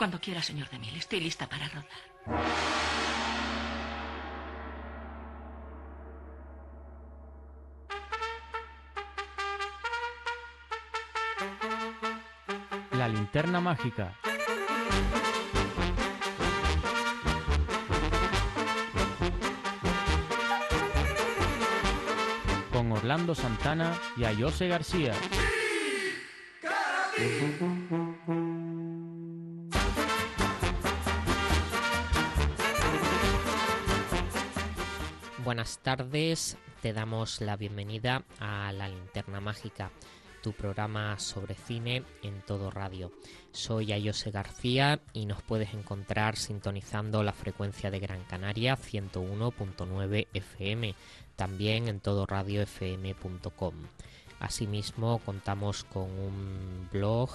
Cuando quiera, señor DeMille. Estoy lista para rodar. La linterna mágica. Con Orlando Santana y Ayose García. Buenas tardes, te damos la bienvenida a La Linterna Mágica, tu programa sobre cine en Todo Radio. Soy Ayose García y nos puedes encontrar sintonizando la frecuencia de Gran Canaria 101.9 FM, también en todoradiofm.com. Asimismo, contamos con un blog,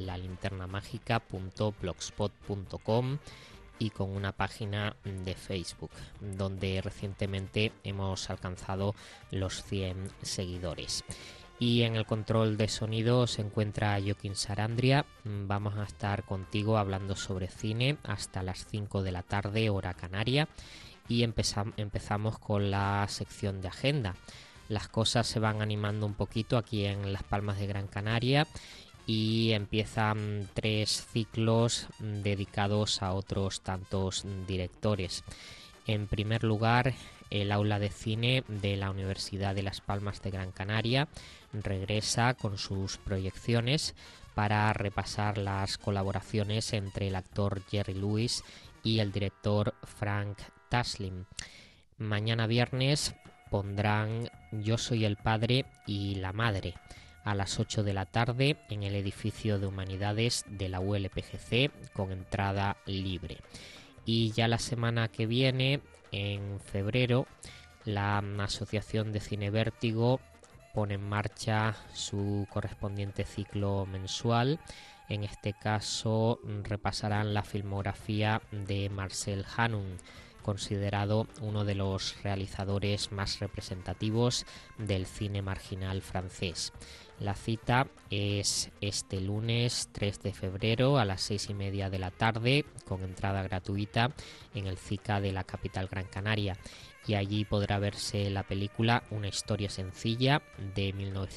lalinternamágica.blogspot.com, y con una página de Facebook, donde recientemente hemos alcanzado los 100 seguidores. Y en el control de sonido se encuentra Joaquín Sarandria. Vamos a estar contigo hablando sobre cine hasta las 5 de la tarde, hora canaria, y empezamos con la sección de agenda. Las cosas se van animando un poquito aquí en Las Palmas de Gran Canaria y empiezan 3 ciclos dedicados a otros tantos directores. En primer lugar, el aula de cine de la Universidad de Las Palmas de Gran Canaria regresa con sus proyecciones para repasar las colaboraciones entre el actor Jerry Lewis y el director Frank Taslim. Mañana viernes pondrán Yo soy el padre y la madre a las 8 de la tarde en el edificio de Humanidades de la ULPGC con entrada libre. Y ya la semana que viene, en febrero, la Asociación de Cine Vértigo pone en marcha su correspondiente ciclo mensual. En este caso repasarán la filmografía de Marcel Hanun, considerado uno de los realizadores más representativos del cine marginal francés. La cita es este lunes 3 de febrero a las 6:30 de la tarde, con entrada gratuita en el CICA de la capital Gran Canaria, y allí podrá verse la película Una historia sencilla de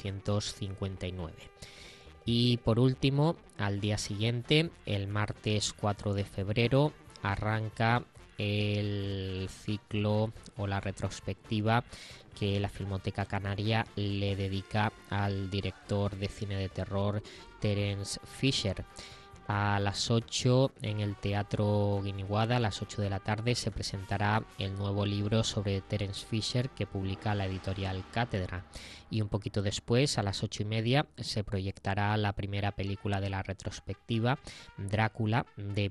1959. Y por último, al día siguiente, el martes 4 de febrero, arranca el ciclo o la retrospectiva que la Filmoteca Canaria le dedica al director de cine de terror Terence Fisher. A las 8 en el Teatro Guiniguada, a las 8 de la tarde, se presentará el nuevo libro sobre Terence Fisher que publica la editorial Cátedra. Y un poquito después, a las 8:30, se proyectará la primera película de la retrospectiva, Drácula, de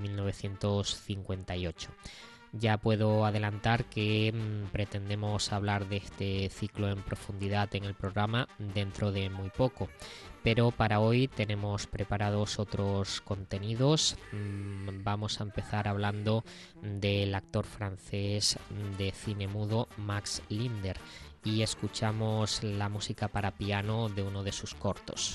1958. Ya puedo adelantar que pretendemos hablar de este ciclo en profundidad en el programa dentro de muy poco, pero para hoy tenemos preparados otros contenidos. Vamos a empezar hablando del actor francés de cine mudo Max Linder y escuchamos la música para piano de uno de sus cortos.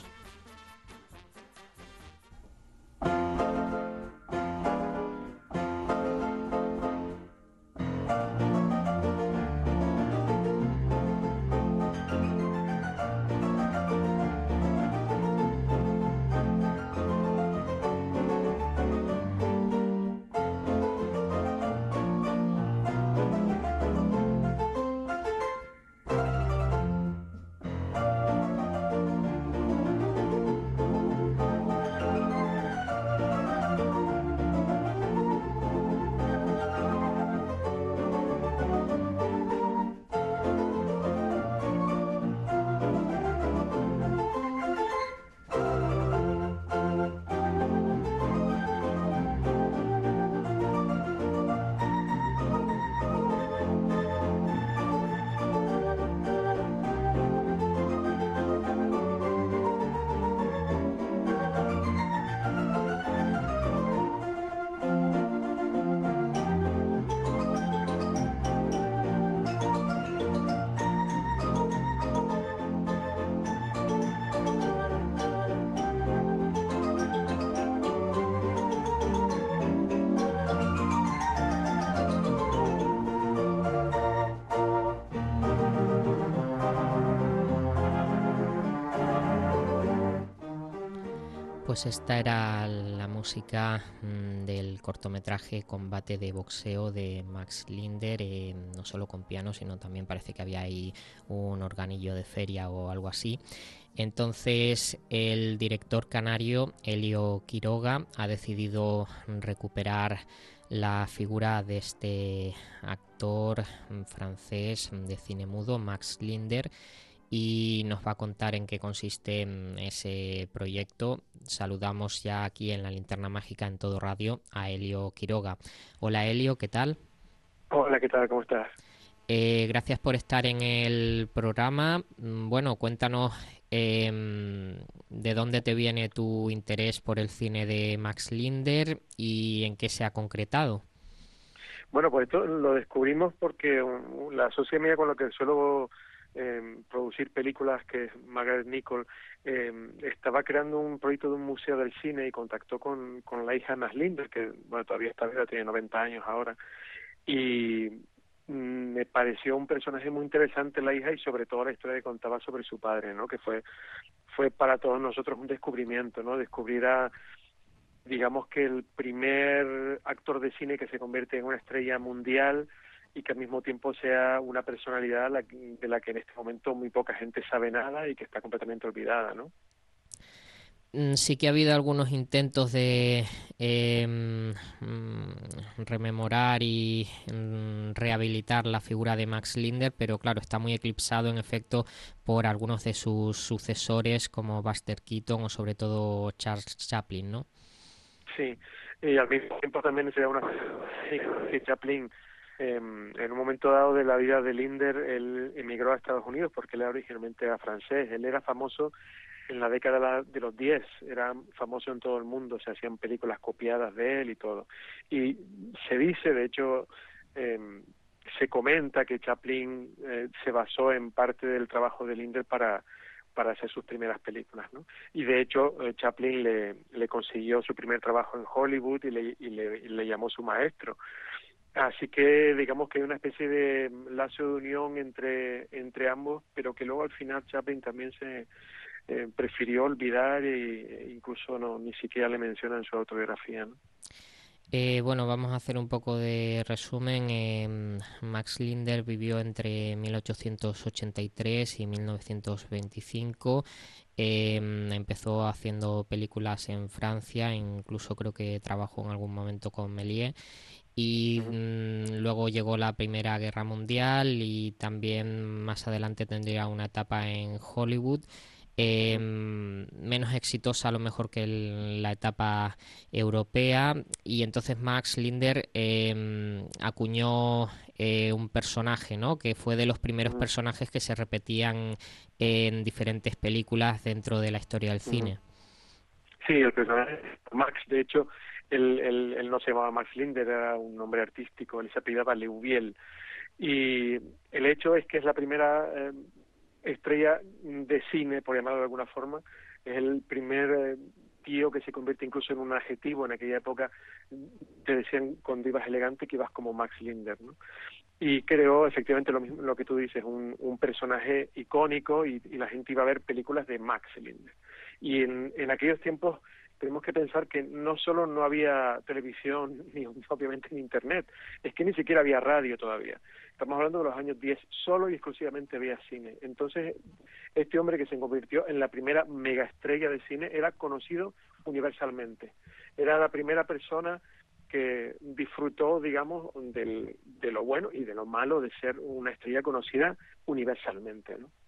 Pues esta era la música del cortometraje Combate de boxeo de Max Linder, no solo con piano, sino también parece que había ahí un organillo de feria o algo así. Entonces el director canario Elio Quiroga ha decidido recuperar la figura de este actor francés de cine mudo, Max Linder, y nos va a contar en qué consiste ese proyecto. Saludamos ya aquí en la Linterna Mágica en Todo Radio a Elio Quiroga. Hola Elio, ¿qué tal? Hola, ¿qué tal? ¿Cómo estás? Gracias por estar en el programa. Bueno, cuéntanos de dónde te viene tu interés por el cine de Max Linder y en qué se ha concretado. Bueno, pues esto lo descubrimos porque la socia mía con la que suelo producir películas, que es Margaret Nichol, estaba creando un proyecto de un museo del cine y contactó con la hija de Max Linder, que bueno, todavía está viva, tiene 90 años ahora, y me pareció un personaje muy interesante la hija y sobre todo la historia que contaba sobre su padre, ¿no? Que fue para todos nosotros un descubrimiento, ¿no? Descubrir a, digamos que el primer actor de cine que se convierte en una estrella mundial y que al mismo tiempo sea una personalidad de la que en este momento muy poca gente sabe nada y que está completamente olvidada, ¿no? Sí que ha habido algunos intentos de rememorar y rehabilitar la figura de Max Linder, pero claro, está muy eclipsado en efecto por algunos de sus sucesores como Buster Keaton o sobre todo Charles Chaplin, ¿no? Sí, y al mismo tiempo también se da una que Chaplin, en un momento dado de la vida de Linder, él emigró a Estados Unidos porque él originalmente era francés. Él era famoso en la década de los 10, era famoso en todo el mundo, se hacían películas copiadas de él y todo. Y se dice, de hecho, se comenta que Chaplin se basó en parte del trabajo de Linder para hacer sus primeras películas, ¿no? Y de hecho Chaplin le consiguió su primer trabajo en Hollywood y le llamó su maestro. Así que digamos que hay una especie de lazo de unión entre ambos, pero que luego al final Chaplin también se prefirió olvidar e incluso ni siquiera le menciona en su autobiografía, ¿no? Bueno, vamos a hacer un poco de resumen. Max Linder vivió entre 1883 y 1925. Empezó haciendo películas en Francia, incluso creo que trabajó en algún momento con Méliès. Y luego llegó la Primera Guerra Mundial y también más adelante tendría una etapa en Hollywood. Menos exitosa a lo mejor que la etapa europea, y entonces Max Linder acuñó un personaje, ¿no? Que fue de los primeros personajes que se repetían en diferentes películas dentro de la historia del cine. Sí, el personaje Max, de hecho, él no se llamaba Max Linder, era un nombre artístico, él se apellidaba Leuviel. Y el hecho es que es la primera estrella de cine, por llamarlo de alguna forma, es el primer tío que se convierte incluso en un adjetivo. En aquella época te decían cuando ibas elegante que ibas como Max Linder, ¿no? Y creó efectivamente lo mismo, lo que tú dices, un personaje icónico y la gente iba a ver películas de Max Linder. Y en aquellos tiempos tenemos que pensar que no solo no había televisión, ni obviamente ni internet, es que ni siquiera había radio todavía. Estamos hablando de los años 10, solo y exclusivamente había cine. Entonces, este hombre que se convirtió en la primera megaestrella de cine era conocido universalmente. Era la primera persona que disfrutó, digamos, de lo bueno y de lo malo de ser una estrella conocida universalmente, ¿no?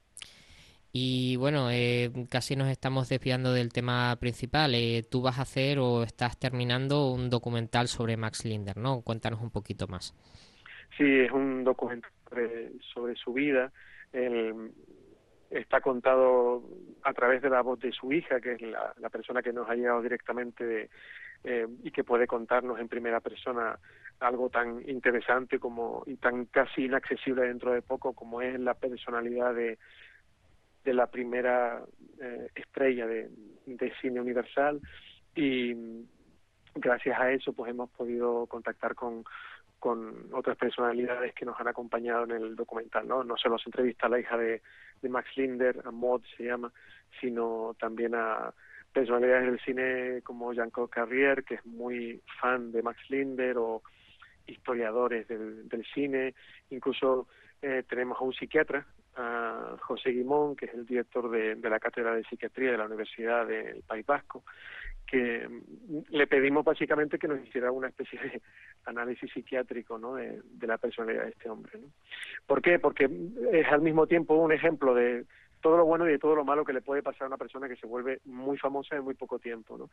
Y bueno, casi nos estamos desviando del tema principal. Tú vas a hacer o estás terminando un documental sobre Max Linder, ¿no? Cuéntanos un poquito más. Sí, es un documental sobre su vida. Él está contado a través de la voz de su hija, que es la persona que nos ha llegado directamente y que puede contarnos en primera persona algo tan interesante como y tan casi inaccesible dentro de poco como es la personalidad de la primera estrella de cine universal. Y gracias a eso pues hemos podido contactar con otras personalidades que nos han acompañado en el documental, ¿no? No solo se entrevista a la hija de Max Linder, a Maud se llama, sino también a personalidades del cine como Jean-Claude Carrière, que es muy fan de Max Linder, o historiadores del cine. Incluso tenemos a un psiquiatra, a José Guimón, que es el director de la Cátedra de Psiquiatría de la Universidad del País Vasco, que le pedimos básicamente que nos hiciera una especie de análisis psiquiátrico, ¿no?, de la personalidad de este hombre, ¿no? ¿Por qué? Porque es al mismo tiempo un ejemplo de todo lo bueno y de todo lo malo que le puede pasar a una persona que se vuelve muy famosa en muy poco tiempo, ¿no?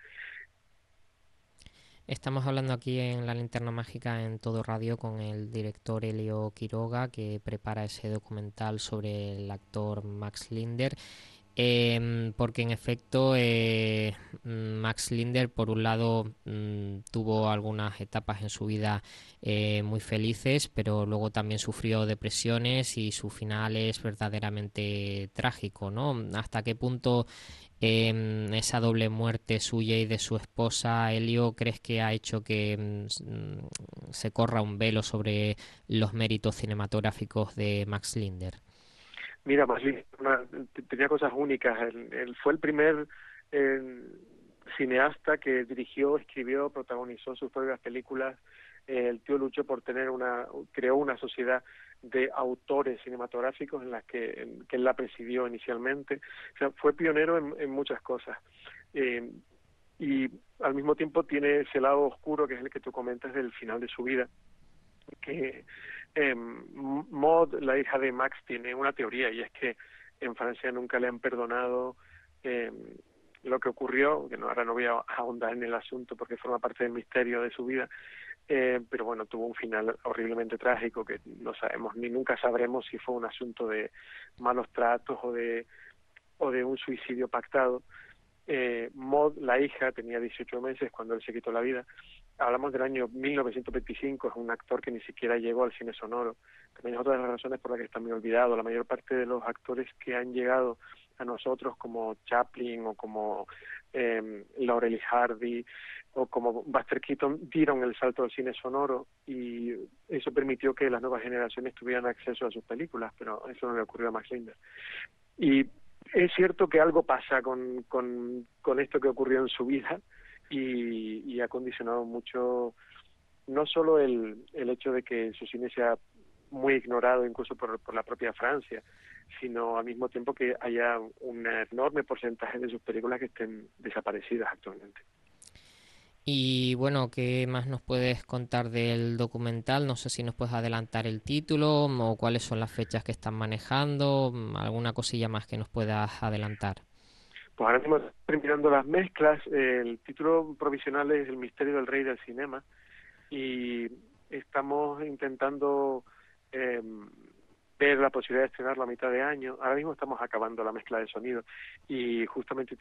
Estamos hablando aquí en La Linterna Mágica en Todo Radio con el director Elio Quiroga, que prepara ese documental sobre el actor Max Linder. Porque en efecto Max Linder, por un lado, tuvo algunas etapas en su vida muy felices, pero luego también sufrió depresiones y su final es verdaderamente trágico, ¿no? ¿Hasta qué punto esa doble muerte suya y de su esposa, Elio, crees que ha hecho que se corra un velo sobre los méritos cinematográficos de Max Linder? Mira, Max Linder tenía cosas únicas. Él fue el primer cineasta que dirigió, escribió, protagonizó sus propias películas. El tío luchó por creó una sociedad de autores cinematográficos en las que él la presidió inicialmente. O sea, fue pionero en muchas cosas. Y al mismo tiempo tiene ese lado oscuro, que es el que tú comentas del final de su vida, que Maud, la hija de Max, tiene una teoría, y es que en Francia nunca le han perdonado lo que ocurrió, que ahora no voy a ahondar en el asunto porque forma parte del misterio de su vida, pero bueno, tuvo un final horriblemente trágico que no sabemos, ni nunca sabremos si fue un asunto de malos tratos o de un suicidio pactado. Maud, la hija, tenía 18 meses cuando él se quitó la vida. Hablamos del año 1925, es un actor que ni siquiera llegó al cine sonoro. También es otra de las razones por las que está muy olvidado. La mayor parte de los actores que han llegado a nosotros, como Chaplin o como Laurel y Hardy o como Buster Keaton, dieron el salto al cine sonoro, y eso permitió que las nuevas generaciones tuvieran acceso a sus películas, pero eso no le ocurrió a Max Linder. Y es cierto que algo pasa con esto que ocurrió en su vida, y ha condicionado mucho, no solo el hecho de que su cine sea muy ignorado incluso por la propia Francia, sino al mismo tiempo que haya un enorme porcentaje de sus películas que estén desaparecidas actualmente. Y bueno, ¿qué más nos puedes contar del documental? No sé si nos puedes adelantar el título o cuáles son las fechas que están manejando, alguna cosilla más que nos puedas adelantar. Pues ahora mismo estamos terminando las mezclas. El título provisional es El misterio del rey del cinema, y estamos intentando ver la posibilidad de estrenarlo a mitad de año. Ahora mismo estamos acabando la mezcla de sonido, y justamente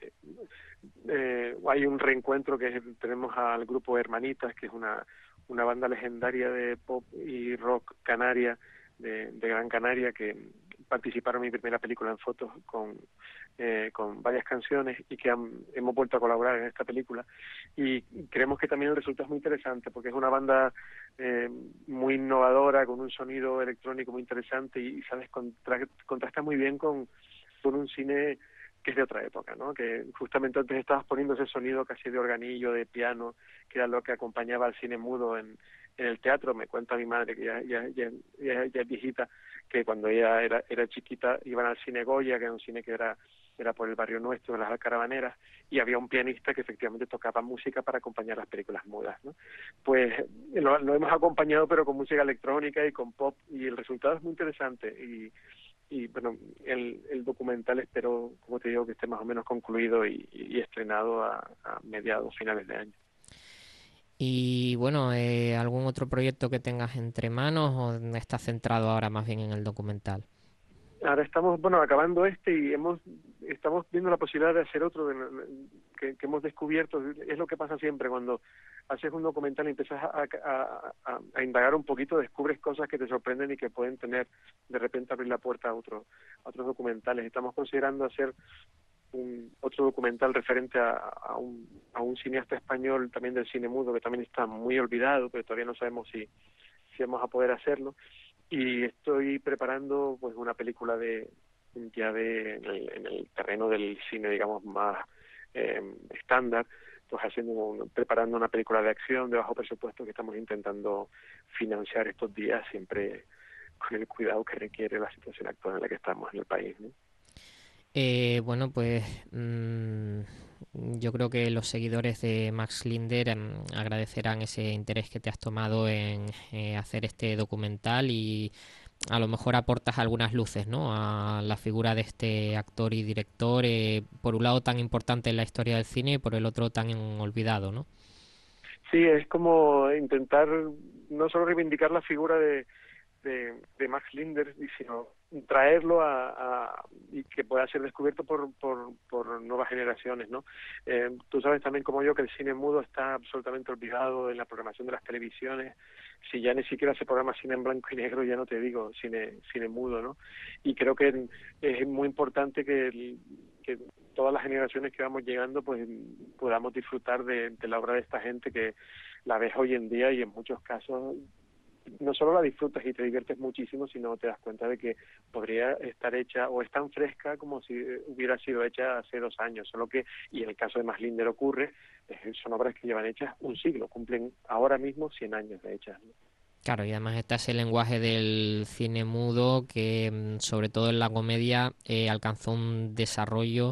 hay un reencuentro que tenemos al grupo Hermanitas, que es una banda legendaria de pop y rock canaria, de Gran Canaria, que participaron en mi primera película en fotos con varias canciones, y que hemos vuelto a colaborar en esta película, y creemos que también el resultado es muy interesante porque es una banda muy innovadora, con un sonido electrónico muy interesante, y sabes, contrasta muy bien con un cine que es de otra época, ¿no? Que justamente antes estabas poniendo ese sonido casi de organillo, de piano, que era lo que acompañaba al cine mudo en el teatro. Me cuenta mi madre, que ya es viejita, que cuando ella era chiquita iban al cine Goya, que era un cine que era por el barrio nuestro, de las Alcarabaneras, y había un pianista que efectivamente tocaba música para acompañar las películas mudas, ¿no? Pues lo hemos acompañado, pero con música electrónica y con pop, y el resultado es muy interesante. Y bueno, el documental espero, como te digo, que esté más o menos concluido y estrenado a mediados, finales de año. Y bueno, ¿algún otro proyecto que tengas entre manos o estás centrado ahora más bien en el documental? Ahora estamos, acabando y estamos viendo la posibilidad de hacer otro que hemos descubierto. Es lo que pasa siempre cuando haces un documental y empiezas a indagar un poquito, descubres cosas que te sorprenden y que pueden tener, de repente, abrir la puerta a otros documentales. Estamos considerando hacer otro documental referente a un cineasta español también del cine mudo, que también está muy olvidado, pero todavía no sabemos si vamos a poder hacerlo. Y estoy preparando pues una película en el terreno del cine, digamos, más estándar, pues preparando una película de acción de bajo presupuesto que estamos intentando financiar estos días, siempre con el cuidado que requiere la situación actual en la que estamos en el país, ¿no? Bueno, pues yo creo que los seguidores de Max Linder agradecerán ese interés que te has tomado en hacer este documental, y a lo mejor aportas algunas luces, ¿no?, a la figura de este actor y director, por un lado tan importante en la historia del cine y por el otro tan olvidado, ¿no? Sí, es como intentar no solo reivindicar la figura de Max Linder, sino traerlo y que pueda ser descubierto por nuevas generaciones, ¿no? Tú sabes también como yo que el cine mudo está absolutamente olvidado en la programación de las televisiones. Si ya ni siquiera se programa cine en blanco y negro, ya no te digo cine mudo, ¿no? Y creo que es muy importante que todas las generaciones que vamos llegando pues podamos disfrutar de la obra de esta gente, que la ves hoy en día y en muchos casos no solo la disfrutas y te diviertes muchísimo, sino te das cuenta de que podría estar hecha o es tan fresca como si hubiera sido hecha hace 2 años, solo que, y en el caso de Max Linder ocurre, son obras que llevan hechas un siglo, cumplen ahora mismo 100 años de hechas, ¿no? Claro, y además está ese lenguaje del cine mudo que, sobre todo en la comedia, alcanzó un desarrollo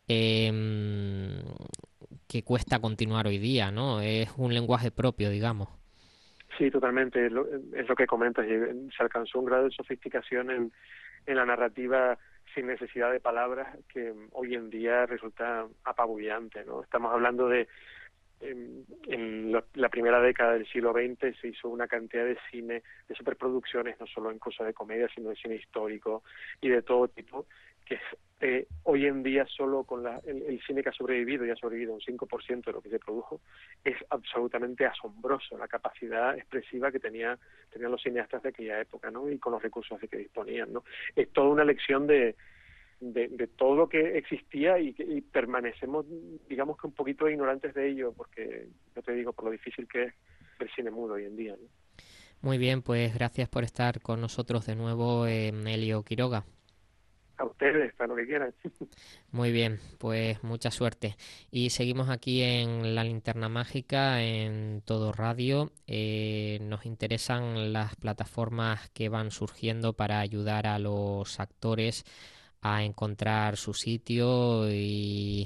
que cuesta continuar hoy día, ¿no? Es un lenguaje propio, digamos. Sí, totalmente, es lo que comentas, se alcanzó un grado de sofisticación en la narrativa sin necesidad de palabras que hoy en día resulta apabullante, ¿no? Estamos hablando de en la primera década del siglo XX se hizo una cantidad de cine, de superproducciones, no solo en cosas de comedia, sino de cine histórico y de todo tipo, que hoy en día solo con el cine que ha sobrevivido, y ha sobrevivido un 5% de lo que se produjo, es absolutamente asombroso la capacidad expresiva que tenían los cineastas de aquella época, ¿no? Y con los recursos de que disponían, ¿no? Es toda una lección de todo lo que existía y permanecemos, digamos que un poquito ignorantes de ello, porque, yo te digo, por lo difícil que es el cine mudo hoy en día, ¿no? Muy bien, pues gracias por estar con nosotros de nuevo, Elio Quiroga. A ustedes, para lo que quieran. Muy bien, pues mucha suerte. Y seguimos aquí en La Linterna Mágica, en Todo Radio. Nos interesan las plataformas que van surgiendo para ayudar a los actores a encontrar su sitio y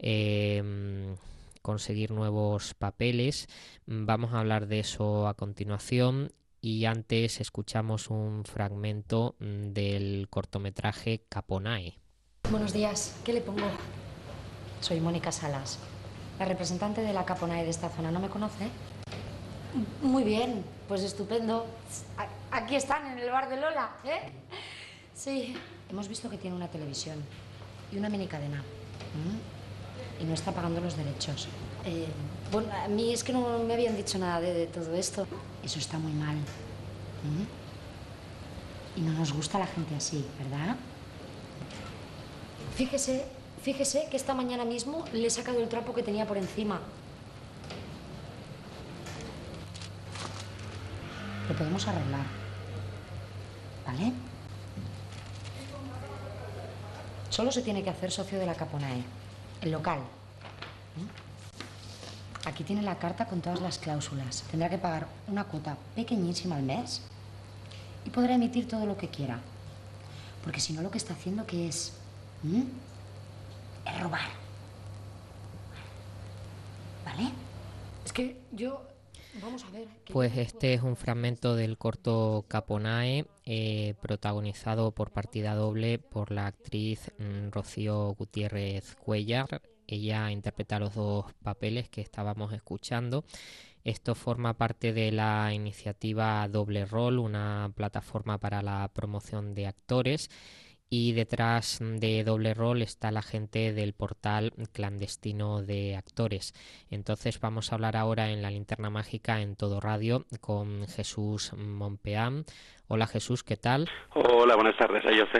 conseguir nuevos papeles. Vamos a hablar de eso a continuación. Y antes escuchamos un fragmento del cortometraje Caponae. Buenos días, ¿qué le pongo? Soy Mónica Salas, la representante de la Caponae de esta zona. ¿No me conoce? Muy bien, pues estupendo. Aquí están, en el bar de Lola, ¿eh? Sí. Hemos visto que tiene una televisión y una minicadena. Y no está pagando los derechos. Bueno, a mí es que no me habían dicho nada de todo esto. Eso está muy mal. Y no nos gusta la gente así, ¿verdad? Fíjese que esta mañana mismo le he sacado el trapo que tenía por encima. Lo podemos arreglar, ¿vale? Solo se tiene que hacer socio de la Caponae, el local. Aquí tiene la carta con todas las cláusulas. Tendrá que pagar una cuota pequeñísima al mes y podrá emitir todo lo que quiera. Porque si no, lo que está haciendo, ¿qué es? Es robar. ¿Vale? Es que yo... Vamos a ver... Pues este es un fragmento del corto Caponae, protagonizado por partida doble por la actriz Rocío Gutiérrez Cuéllar. Ella interpreta los dos papeles que estábamos escuchando. Esto forma parte de la iniciativa Doble Rol, una plataforma para la promoción de actores. Y detrás de Doble Rol está la gente del portal clandestino de actores. Entonces vamos a hablar ahora en La Linterna Mágica en Todo Radio con Jesús Mompeán. Hola Jesús, ¿qué tal? Hola, buenas tardes, José.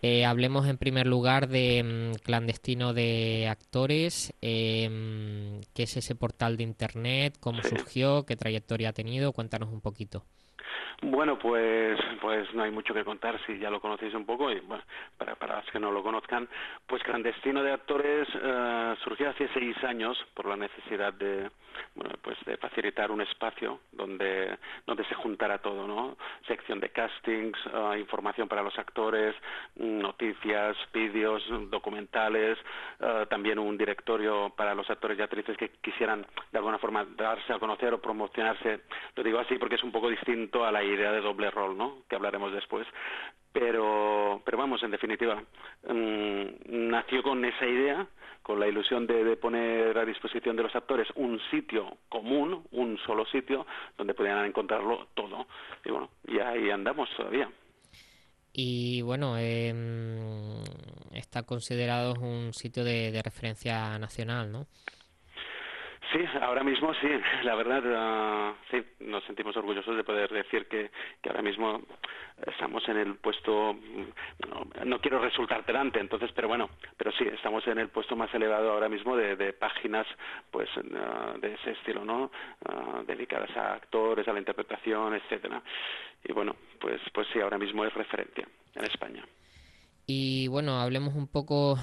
Hablemos en primer lugar de Clandestino de Actores. ¿Qué es ese portal de internet? ¿Cómo surgió? ¿Qué trayectoria ha tenido? Cuéntanos un poquito. Bueno, pues no hay mucho que contar si ya lo conocéis un poco y bueno, para los que no lo conozcan, pues Clandestino de Actores surgió hace 6 años por la necesidad de facilitar un espacio donde se juntara todo, ¿no? Sección de castings, información para los actores, noticias, vídeos, documentales, también un directorio para los actores y actrices que quisieran de alguna forma darse a conocer o promocionarse. Lo digo así porque es un poco distinto a la idea de doble rol, ¿no? Que hablaremos después. Pero vamos, en definitiva, nació con esa idea, con la ilusión de poner a disposición de los actores un sitio común, un solo sitio, donde pudieran encontrarlo todo. Y bueno, y ahí andamos todavía. Y bueno, está considerado un sitio de referencia nacional, ¿no? Sí, ahora mismo sí, la verdad, sí, nos sentimos orgullosos de poder decir que ahora mismo estamos en el puesto, no quiero resultar pedante, entonces, pero sí, estamos en el puesto más elevado ahora mismo de páginas, pues, de ese estilo, ¿no? Dedicadas a actores, a la interpretación, etcétera. Y bueno, pues sí, ahora mismo es referencia en España. Y bueno, hablemos un poco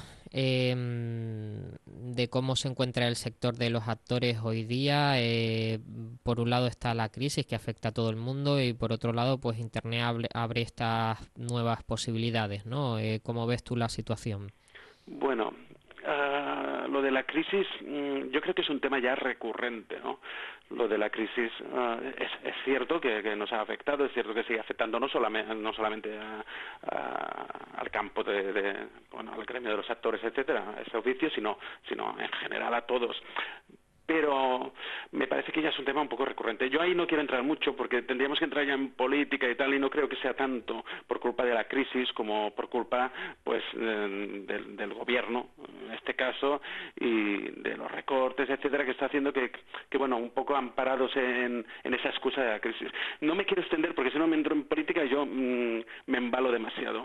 de cómo se encuentra el sector de los actores hoy día. Por un lado está la crisis que afecta a todo el mundo y por otro lado, pues Internet abre estas nuevas posibilidades, ¿no? ¿Cómo ves tú la situación? Bueno, lo de la crisis, yo creo que es un tema ya recurrente, ¿no? Lo de la crisis es cierto que nos ha afectado, es cierto que sigue afectando no solamente al campo al gremio de los actores, etcétera, a ese oficio, sino en general a todos. Pero me parece que ya es un tema un poco recurrente. Yo ahí no quiero entrar mucho porque tendríamos que entrar ya en política y tal, y no creo que sea tanto por culpa de la crisis como por culpa pues del gobierno, en este caso, y de los recortes, etcétera, que está haciendo que bueno, un poco amparados en esa excusa de la crisis. No me quiero extender porque si no me entro en política yo me embalo demasiado.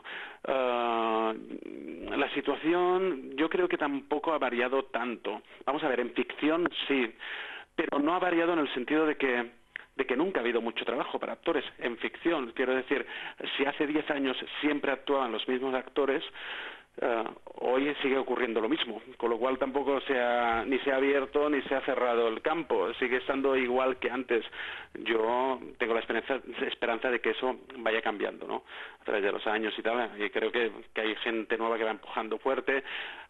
La situación yo creo que tampoco ha variado tanto. Vamos a ver, en ficción sí, pero no ha variado en el sentido de que nunca ha habido mucho trabajo para actores en ficción. Quiero decir, si hace 10 años siempre actuaban los mismos actores, hoy sigue ocurriendo lo mismo, con lo cual tampoco ni se ha abierto ni se ha cerrado el campo, sigue estando igual que antes. Yo tengo la esperanza de que eso vaya cambiando, ¿no? A través de los años y tal, y creo que hay gente nueva que va empujando fuerte,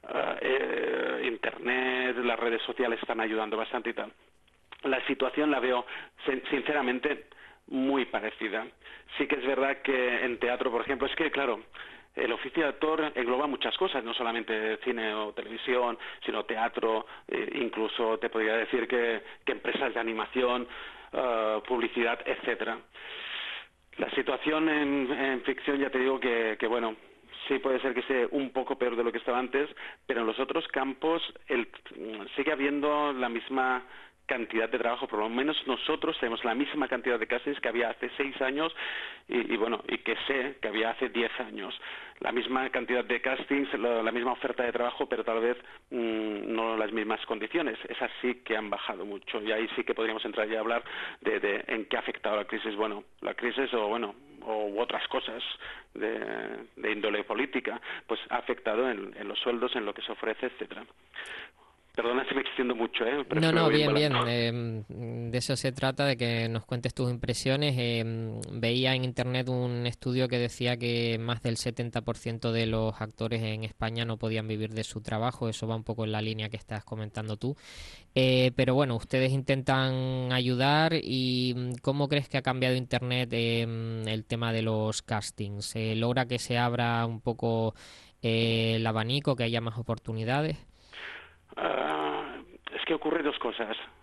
Internet, las redes sociales están ayudando bastante y tal. La situación la veo, sinceramente, muy parecida. Sí que es verdad que en teatro, por ejemplo, es que, claro, el oficio de actor engloba muchas cosas, no solamente cine o televisión, sino teatro, incluso te podría decir que empresas de animación, publicidad, etcétera. La situación en ficción, ya te digo que bueno, sí puede ser que sea un poco peor de lo que estaba antes, pero en los otros campos sigue habiendo la misma cantidad de trabajo, por lo menos nosotros tenemos la misma cantidad de castings que había hace 6 años y que sé que había hace 10 años. La misma cantidad de castings, la misma oferta de trabajo, pero tal vez no las mismas condiciones. Esas sí que han bajado mucho y ahí sí que podríamos entrar ya a hablar de en qué ha afectado la crisis. Bueno, la crisis u otras cosas de índole política, pues ha afectado en los sueldos, en lo que se ofrece, etcétera. Perdona si me extiendo mucho, pero No, bien. De eso se trata, de que nos cuentes tus impresiones. Veía en internet un estudio que decía que más del 70% de los actores en España no podían vivir de su trabajo. Eso va un poco en la línea que estás comentando tú. Pero bueno, ustedes intentan ayudar. ¿Y cómo crees que ha cambiado internet el tema de los castings? ¿Logra que se abra un poco el abanico, que haya más oportunidades? Es que ocurre dos cosas.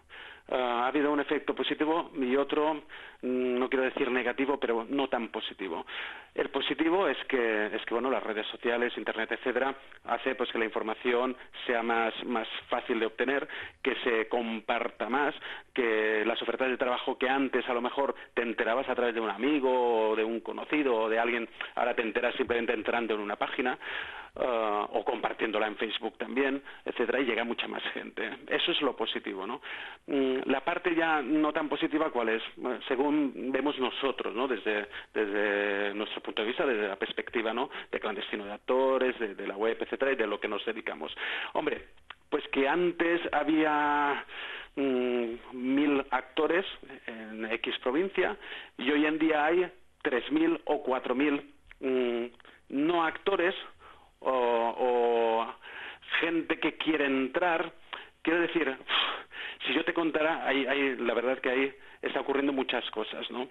Ha habido un efecto positivo y otro, no quiero decir negativo, pero no tan positivo. El positivo es que bueno, las redes sociales, internet, etcétera, hace pues que la información sea más fácil de obtener, que se comparta más, que las ofertas de trabajo que antes a lo mejor te enterabas a través de un amigo o de un conocido o de alguien, ahora te enteras simplemente entrando en una página. O compartiéndola en Facebook también, etcétera, y llega mucha más gente. Eso es lo positivo, ¿no? La parte ya no tan positiva, ¿cuál es? Bueno, según vemos nosotros, ¿no? Desde nuestro punto de vista, desde la perspectiva, ¿no? De clandestino de actores, de la web, etcétera, y de lo que nos dedicamos. Hombre, pues que antes había 1.000 actores en X provincia y hoy en día hay 3.000 o 4.000 no actores o gente que quiere entrar. Quiero decir, si yo te contara, la verdad que ahí está ocurriendo muchas cosas, ¿no?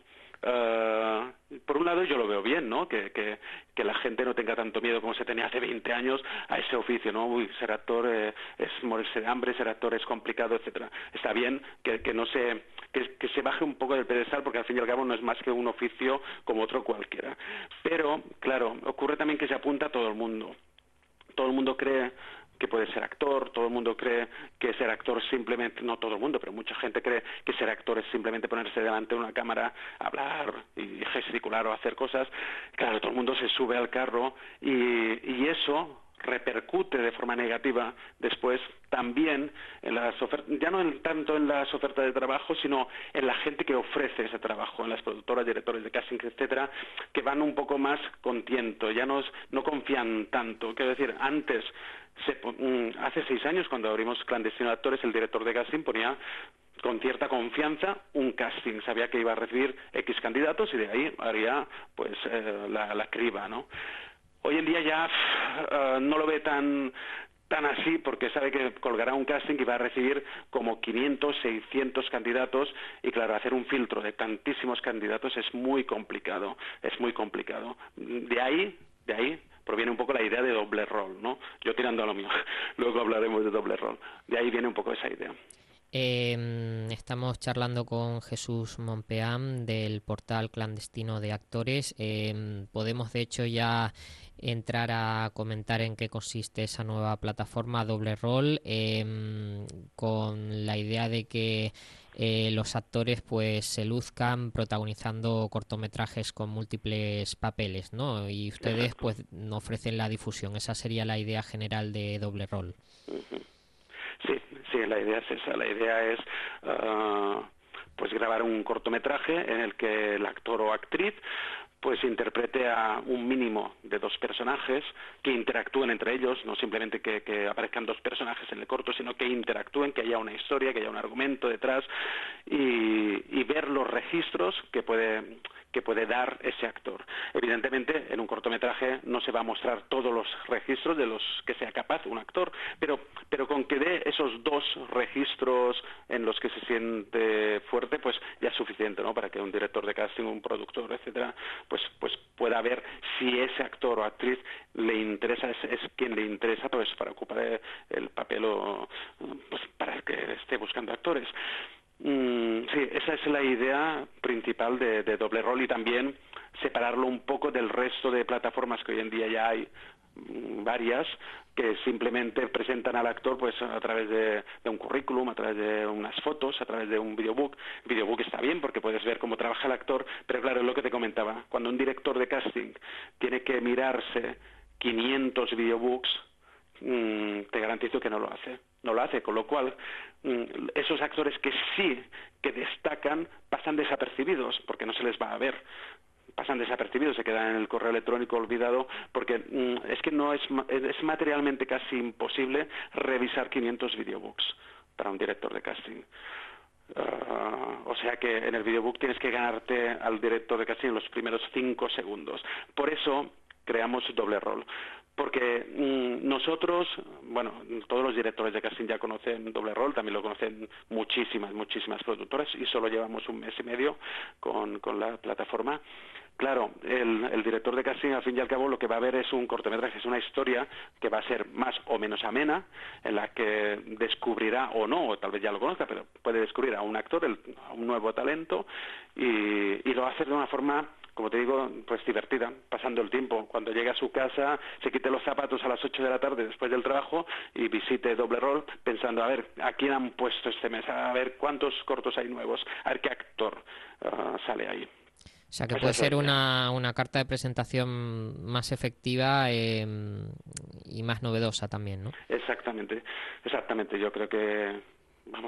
Por un lado yo lo veo bien, ¿no? Que la gente no tenga tanto miedo como se tenía hace 20 años a ese oficio, ¿no? Uy, ser actor es morirse de hambre, ser actor es complicado, etcétera. Está bien que se baje un poco del pedestal, porque al fin y al cabo no es más que un oficio como otro cualquiera. Pero, claro, ocurre también que se apunta a todo el mundo. Todo el mundo cree que puede ser actor, todo el mundo cree que ser actor simplemente, no todo el mundo, pero mucha gente cree que ser actor es simplemente ponerse delante de una cámara, hablar y gesticular o hacer cosas. Claro, todo el mundo se sube al carro y eso repercute de forma negativa después también en las ofertas, ya no tanto en las ofertas de trabajo, sino en la gente que ofrece ese trabajo, en las productoras, directores de casting, etcétera, que van un poco más con tiento, ya no confían tanto. Quiero decir, antes, hace 6 años, cuando abrimos Clandestino de Actores, el director de casting ponía con cierta confianza un casting, sabía que iba a recibir X candidatos y de ahí haría pues la criba, ¿no? Hoy en día ya no lo ve tan así, porque sabe que colgará un casting y va a recibir como 500, 600 candidatos, y claro, hacer un filtro de tantísimos candidatos es muy complicado, De ahí proviene un poco la idea de doble rol, ¿no? Yo tirando a lo mío, luego hablaremos de doble rol. De ahí viene un poco esa idea. Estamos charlando con Jesús Mompeán del portal Clandestino de Actores. Podemos de hecho ya entrar a comentar en qué consiste esa nueva plataforma Doble Rol, con la idea de que los actores pues se luzcan protagonizando cortometrajes con múltiples papeles, ¿no? Y ustedes pues ofrecen la difusión. Esa sería la idea general de Doble Rol. Sí, la idea es esa. La idea es pues grabar un cortometraje en el que el actor o actriz pues interprete a un mínimo de 2 personajes que interactúen entre ellos, no simplemente que aparezcan 2 personajes en el corto, sino que interactúen, que haya una historia, que haya un argumento detrás, y ver los registros que puede dar ese actor. Evidentemente, en un cortometraje no se va a mostrar todos los registros de los que sea capaz un actor, pero con que dé esos 2 registros en los que se siente fuerte, pues ya es suficiente, ¿no? Para que un director de casting, un productor, etcétera, pues pueda ver si ese actor o actriz le interesa, es quien le interesa pues para ocupar el papel o pues para que esté buscando actores. Sí, esa es la idea principal de Doble Rol, y también separarlo un poco del resto de plataformas que hoy en día ya hay varias, que simplemente presentan al actor pues a través de un currículum, a través de unas fotos, a través de un videobook. El videobook está bien porque puedes ver cómo trabaja el actor, pero claro, es lo que te comentaba, cuando un director de casting tiene que mirarse 500 videobooks, te garantizo que no lo hace, con lo cual esos actores que sí que destacan pasan desapercibidos porque no se les va a ver, pasan desapercibidos, se quedan en el correo electrónico olvidado, porque es que no es materialmente casi imposible revisar 500 videobooks para un director de casting. O sea que en el videobook tienes que ganarte al director de casting en los primeros 5 segundos. Por eso creamos Doble Rol, porque nosotros, bueno, todos los directores de casting ya conocen Doble Rol, también lo conocen muchísimas productoras, y solo llevamos 1 mes y medio con la plataforma, claro, el director de casting, al fin y al cabo, lo que va a ver es un cortometraje, es una historia que va a ser más o menos amena, en la que descubrirá o no, o tal vez ya lo conozca, pero puede descubrir a un actor, a un nuevo talento, y lo va a hacer de una forma, como te digo, pues divertida, pasando el tiempo. Cuando llegue a su casa, se quite los zapatos a las 8 de la tarde después del trabajo y visite Doble Rol pensando, a ver, ¿a quién han puesto este mes? A ver cuántos cortos hay nuevos, a ver qué actor sale ahí. O sea, que puede ser una carta de presentación más efectiva y más novedosa también, ¿no? Exactamente. Yo creo que, vamos,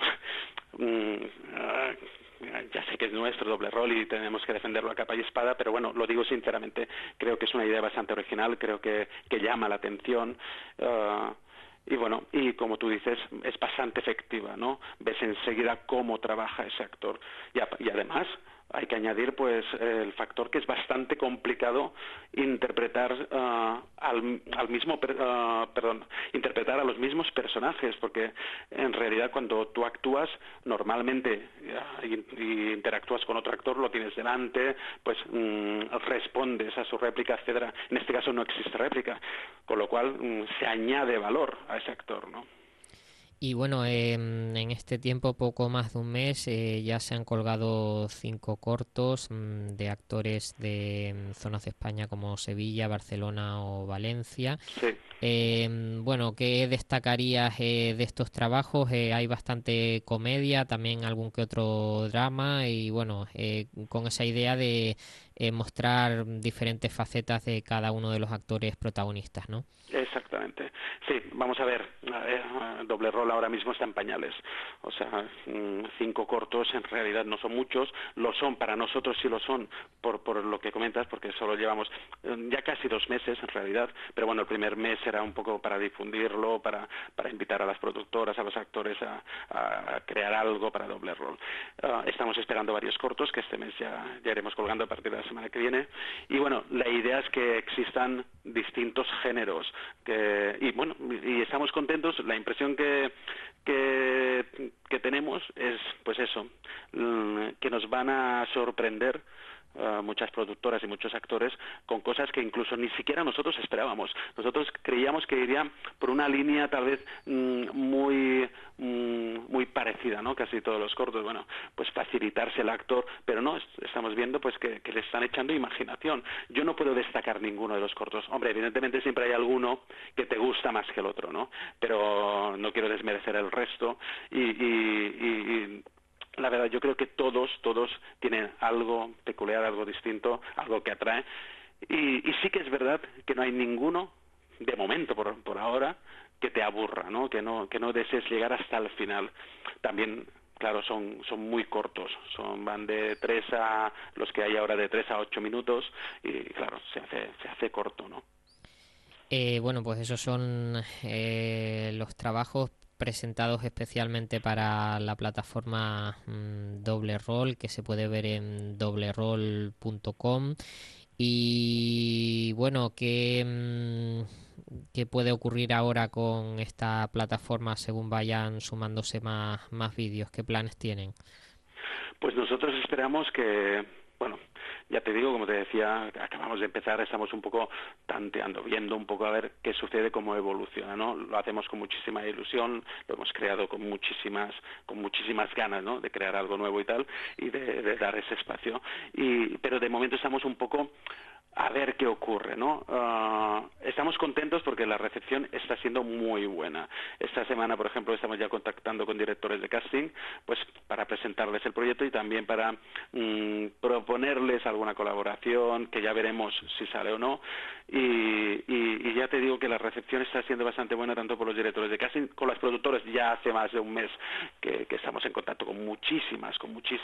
ya sé que es nuestro Doble Rol y tenemos que defenderlo a capa y espada, pero bueno, lo digo sinceramente, creo que es una idea bastante original, creo que llama la atención. Y bueno, y como tú dices, es bastante efectiva, ¿no? Ves enseguida cómo trabaja ese actor. Y además hay que añadir pues el factor que es bastante complicado interpretar interpretar a los mismos personajes, porque en realidad cuando tú actúas normalmente y interactúas con otro actor, lo tienes delante, pues respondes a su réplica, etcétera. En este caso no existe réplica, con lo cual se añade valor a ese actor, ¿no? Y bueno, en este tiempo, poco más de un mes, ya se han colgado 5 cortos de actores de zonas de España como Sevilla, Barcelona o Valencia. Sí. Bueno, ¿qué destacarías de estos trabajos? Hay bastante comedia, también algún que otro drama y bueno, con esa idea de mostrar diferentes facetas de cada uno de los actores protagonistas, ¿no? Exactamente. Sí, vamos a ver, Doble Rol ahora mismo está en pañales. O sea, 5 cortos en realidad no son muchos, lo son para nosotros, sí lo son, por lo que comentas, porque solo llevamos ya casi 2 meses en realidad, pero bueno, el primer mes era un poco para difundirlo, para invitar a las productoras, a los actores a crear algo para Doble Rol. Estamos esperando varios cortos que este mes ya iremos colgando a partir de la semana que viene, y bueno, la idea es que existan distintos géneros, y bueno, y estamos contentos. La impresión que tenemos es pues eso, que nos van a sorprender muchas productoras y muchos actores con cosas que incluso ni siquiera nosotros esperábamos. Nosotros creíamos que iría por una línea tal vez muy parecida, ¿no? Casi todos los cortos, bueno, pues facilitarse el actor, pero no, estamos viendo pues que le están echando imaginación. Yo no puedo destacar ninguno de los cortos. Hombre, evidentemente siempre hay alguno que te gusta más que el otro, ¿no? Pero no quiero desmerecer el resto y la verdad, yo creo que todos tienen algo peculiar, algo distinto, algo que atrae. Y sí que es verdad que no hay ninguno, de momento, por ahora, que te aburra, ¿no? Que no desees llegar hasta el final. También, claro, son muy cortos. Van de 3 a... los que hay ahora de 3 a 8 minutos y, claro, se hace corto, ¿no? Bueno, pues esos son los trabajos presentados especialmente para la plataforma Doble Rol, que se puede ver en doblerol.com. Y bueno, ¿qué puede ocurrir ahora con esta plataforma según vayan sumándose más vídeos? ¿Qué planes tienen? Pues nosotros esperamos que, bueno, ya te digo, como te decía, acabamos de empezar, estamos un poco tanteando, viendo un poco a ver qué sucede, cómo evoluciona, ¿no? Lo hacemos con muchísima ilusión, lo hemos creado con muchísimas ganas, ¿no? De crear algo nuevo y tal, y de dar ese espacio. Pero de momento estamos un poco a ver qué ocurre, ¿no? Estamos contentos porque la recepción está siendo muy buena. Esta semana, por ejemplo, estamos ya contactando con directores de casting, pues para presentarles el proyecto y también para proponerles alguna colaboración, que ya veremos si sale o no. Y ya te digo que la recepción está siendo bastante buena tanto por los directores de casting, con las productoras. Ya hace más de un mes que estamos en contacto con muchísimas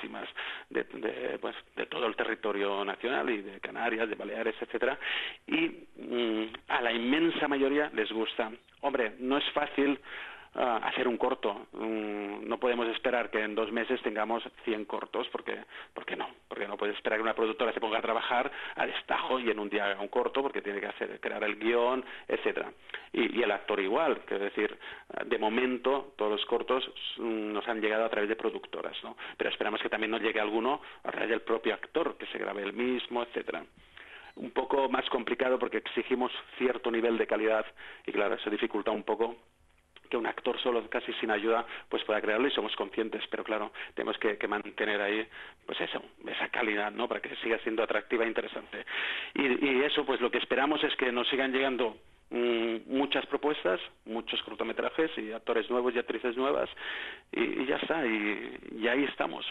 de todo el territorio nacional y de Canarias, de Baleares, etcétera, y a la inmensa mayoría les gusta. Hombre, no es fácil hacer un corto. No podemos esperar que en 2 meses tengamos 100 cortos, porque no puedes esperar que una productora se ponga a trabajar a destajo y en un día haga un corto, porque tiene que crear el guión, etcétera. Y el actor igual, quiero decir, de momento todos los cortos nos han llegado a través de productoras, ¿no? Pero esperamos que también nos llegue alguno a través del propio actor, que se grabe él mismo, etcétera. Un poco más complicado porque exigimos cierto nivel de calidad y claro, eso dificulta un poco que un actor solo, casi sin ayuda, pues pueda crearlo, y somos conscientes, pero claro, tenemos que mantener ahí, pues eso, esa calidad, ¿no?, para que siga siendo atractiva e interesante. Y eso, pues lo que esperamos es que nos sigan llegando muchas propuestas, muchos cortometrajes y actores nuevos y actrices nuevas, y ya está, y ahí estamos.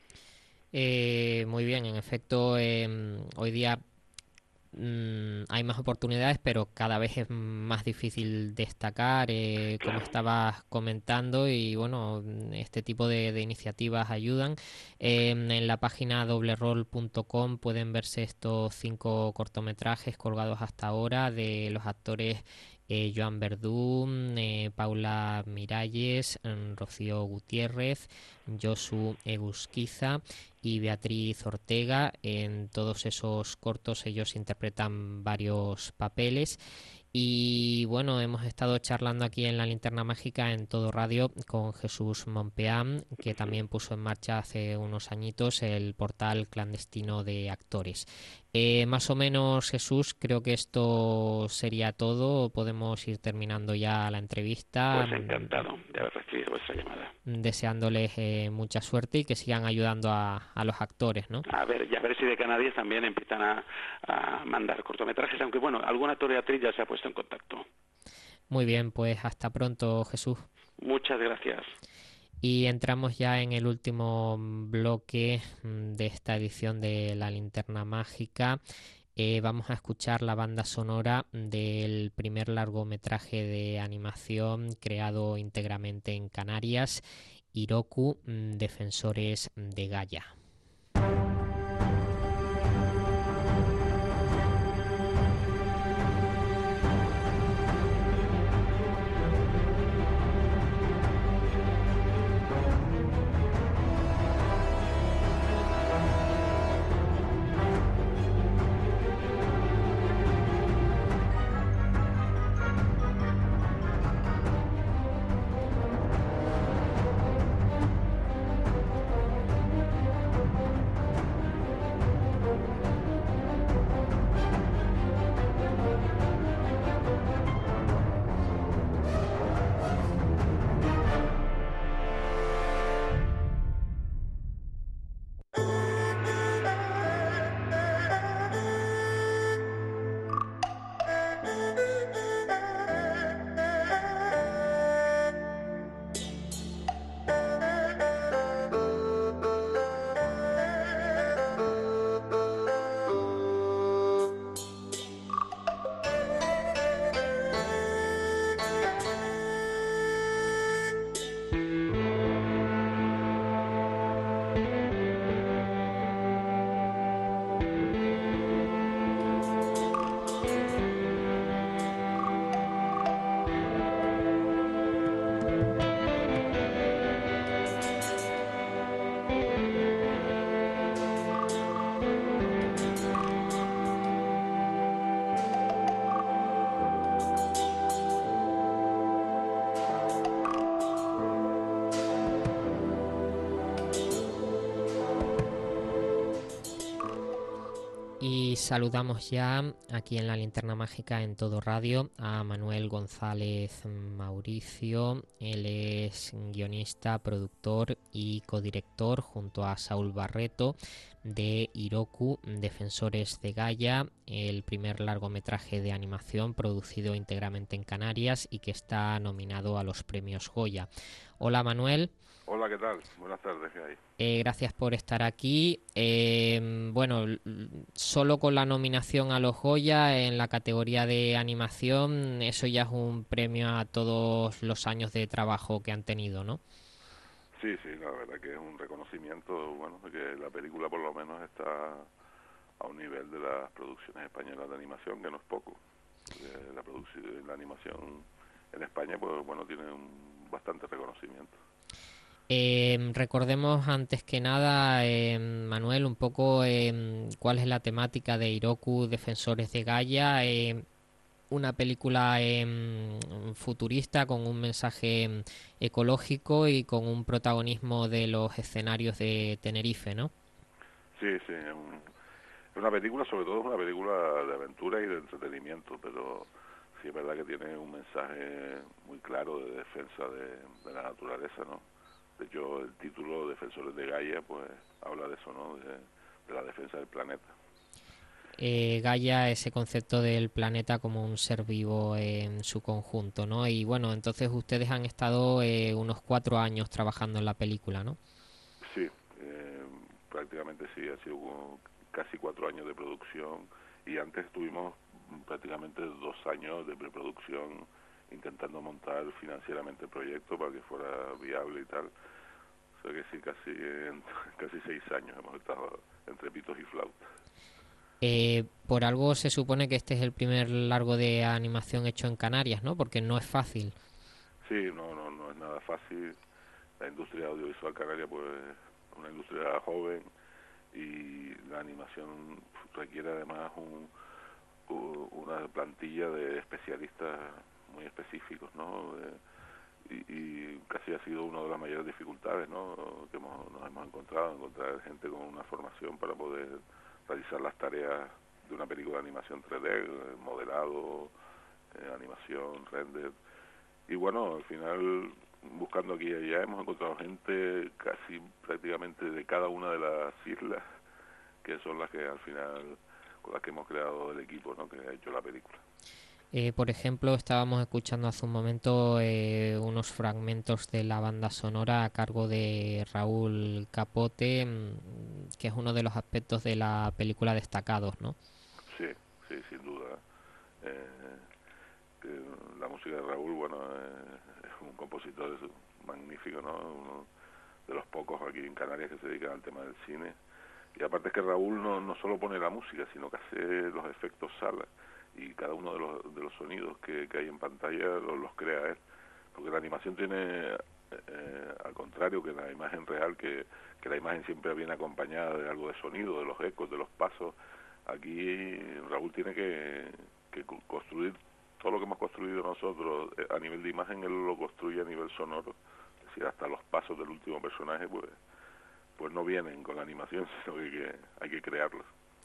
Muy bien, en efecto, hoy día hay más oportunidades, pero cada vez es más difícil destacar, como estabas comentando, y bueno, este tipo de iniciativas ayudan. En la página doblerol.com pueden verse estos 5 cortometrajes colgados hasta ahora de los actores Joan Verdú, Paula Miralles, Rocío Gutiérrez, Josu Egusquiza y Beatriz Ortega. En todos esos cortos ellos interpretan varios papeles. Y bueno, hemos estado charlando aquí en La Linterna Mágica en Todo Radio con Jesús Mompeán, que también puso en marcha hace unos añitos el portal clandestino de actores. Más o menos, Jesús, creo que esto sería todo. Podemos ir terminando ya la entrevista. Pues encantado de haber recibido vuestra llamada. Deseándoles mucha suerte y que sigan ayudando a los actores, ¿no? A ver si de Canarias también empiezan a mandar cortometrajes, aunque bueno, algún actor y actriz ya se ha puesto en contacto. Muy bien, pues hasta pronto, Jesús. Muchas gracias. Y entramos ya en el último bloque de esta edición de La Linterna Mágica. Vamos a escuchar la banda sonora del primer largometraje de animación creado íntegramente en Canarias, Hiroku, Defensores de Gaia. Y saludamos ya aquí en La Linterna Mágica en Todo Radio a Manuel González Mauricio. Él es guionista, productor y codirector junto a Saúl Barreto de Hiroku, Defensores de Gaia, el primer largometraje de animación producido íntegramente en Canarias y que está nominado a los premios Goya. Hola, Manuel. Hola, ¿qué tal? Buenas tardes, ¿qué hay? Gracias por estar aquí. Bueno, solo con la nominación a los Goya en la categoría de animación, eso ya es un premio a todos los años de trabajo que han tenido, ¿no? Sí, la verdad que es un reconocimiento, bueno, de que la película por lo menos está a un nivel de las producciones españolas de animación, que no es poco. La animación en España, pues bueno, tiene bastante reconocimiento. Recordemos antes que nada, Manuel, un poco cuál es la temática de Hiroku Defensores de Gaia. Una película futurista con un mensaje ecológico y con un protagonismo de los escenarios de Tenerife, ¿no? Sí, sí, es una película, sobre todo es una película de aventura y de entretenimiento, pero sí es verdad que tiene un mensaje muy claro de defensa de la naturaleza, ¿no? De hecho, el título Defensores de Gaia, pues habla de eso, ¿no? De la defensa del planeta. Gaia, ese concepto del planeta como un ser vivo en su conjunto, ¿no? Y bueno, entonces ustedes han estado unos 4 años trabajando en la película, ¿no? Sí, prácticamente sí, ha sido como casi 4 años de producción y antes tuvimos prácticamente 2 años de preproducción intentando montar financieramente el proyecto para que fuera viable y tal. O sea que sí, casi 6 años hemos estado entre pitos y flautas. Por algo se supone que este es el primer largo de animación hecho en Canarias, ¿no? Porque no es fácil. Sí, no es nada fácil. La industria audiovisual canaria pues es una industria joven y la animación requiere además una plantilla de especialistas muy específicos, ¿no? Y casi ha sido una de las mayores dificultades, ¿no? Que nos hemos encontrar gente con una formación para poder realizar las tareas de una película de animación 3D, modelado, animación, render. Y bueno, al final, buscando aquí y allá, hemos encontrado gente casi prácticamente de cada una de las islas, que son las que al final, con las que hemos creado el equipo, ¿no? Que ha hecho la película. Por ejemplo, estábamos escuchando hace un momento unos fragmentos de la banda sonora a cargo de Raúl Capote, que es uno de los aspectos de la película destacados, ¿no? Sí, sí, sin duda. La música de Raúl, bueno, es un compositor magnífico, ¿no? Uno de los pocos aquí en Canarias que se dedican al tema del cine. Y aparte es que Raúl no solo pone la música, sino que hace los efectos sala y cada uno de los sonidos que hay en pantalla los crea él. Porque la animación tiene, al contrario que la imagen real, que la imagen siempre viene acompañada de algo de sonido, de los ecos, de los pasos. Aquí Raúl tiene que construir todo lo que hemos construido nosotros a nivel de imagen, él lo construye a nivel sonoro. Es decir, hasta los pasos del último personaje, pues no vienen con la animación, sino que hay que crearlos.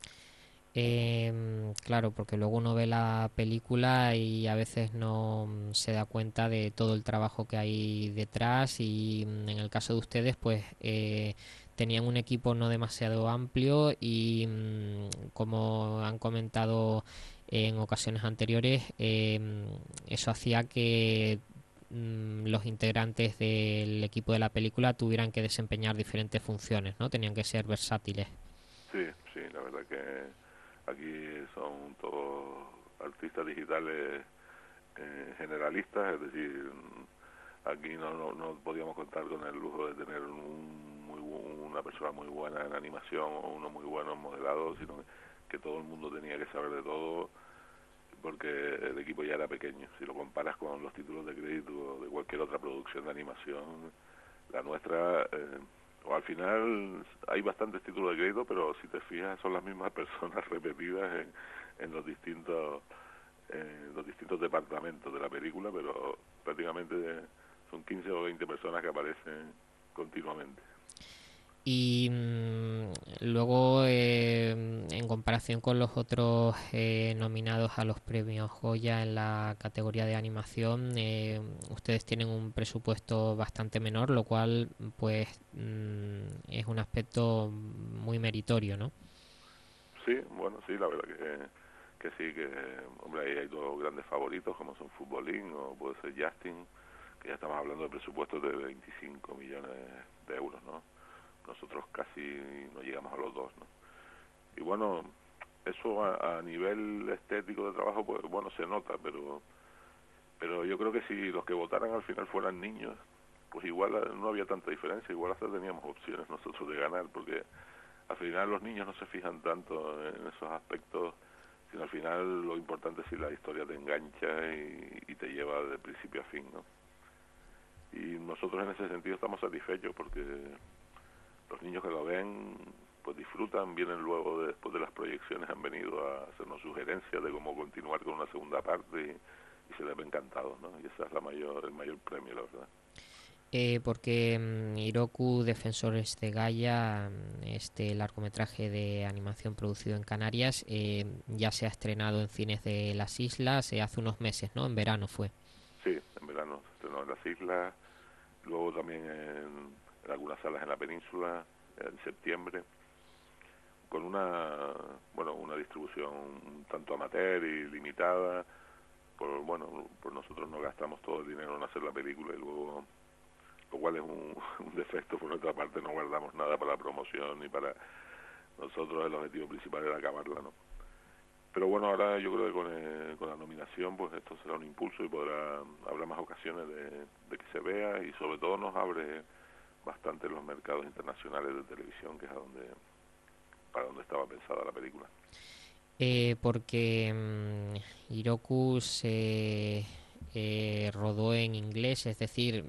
Claro, porque luego uno ve la película y a veces no se da cuenta de todo el trabajo que hay detrás y en el caso de ustedes pues tenían un equipo no demasiado amplio y como han comentado en ocasiones anteriores eso hacía que los integrantes del equipo de la película tuvieran que desempeñar diferentes funciones, ¿no? Tenían que ser versátiles. Sí, sí, la verdad que aquí son todos artistas digitales generalistas, es decir, aquí no podíamos contar con el lujo de tener una persona muy buena en animación o uno muy bueno en modelado, sino que todo el mundo tenía que saber de todo porque el equipo ya era pequeño. Si lo comparas con los títulos de crédito de cualquier otra producción de animación, la nuestra... o al final hay bastantes títulos de crédito, pero si te fijas son las mismas personas repetidas en los distintos departamentos de la película, pero prácticamente son 15 o 20 personas que aparecen continuamente. Y luego, en comparación con los otros nominados a los premios Goya en la categoría de animación, ustedes tienen un presupuesto bastante menor, lo cual pues es un aspecto muy meritorio, ¿no? Sí, bueno, sí, la verdad que sí, que hombre, ahí hay dos grandes favoritos como son Futbolín o puede ser Justin, que ya estamos hablando de presupuestos de 25 millones de euros, ¿no? Nosotros casi no llegamos a los 2, ¿no? Y bueno, eso a nivel estético de trabajo, pues bueno, se nota, pero yo creo que si los que votaran al final fueran niños, pues igual no había tanta diferencia, igual hasta teníamos opciones nosotros de ganar, porque al final los niños no se fijan tanto en esos aspectos, sino al final lo importante es si la historia te engancha y te lleva de principio a fin, ¿no? y nosotros en ese sentido estamos satisfechos porque los niños que lo ven pues disfrutan, vienen luego después de las proyecciones, han venido a hacernos sugerencias de cómo continuar con una segunda parte y se les ve encantado, ¿no? Y ese es el mayor premio, la verdad. Porque Hiroku Defensores de Gaia, este largometraje de animación producido en Canarias, ya se ha estrenado en cines de las islas hace unos meses, ¿no? En verano fue. Sí, en verano se estrenó en las islas, luego también en algunas salas en la península, en septiembre, con una distribución un tanto amateur y limitada. Por nosotros no gastamos todo el dinero en hacer la película y luego, lo cual es un defecto. Por otra parte, no guardamos nada para la promoción y para nosotros el objetivo principal era acabarla, ¿no? Pero bueno, ahora yo creo que con la nominación pues esto será un impulso y habrá más ocasiones de que se vea, y sobre todo nos abre bastante los mercados internacionales de televisión, que es para donde estaba pensada la película. Porque Hiroku se rodó en inglés, es decir,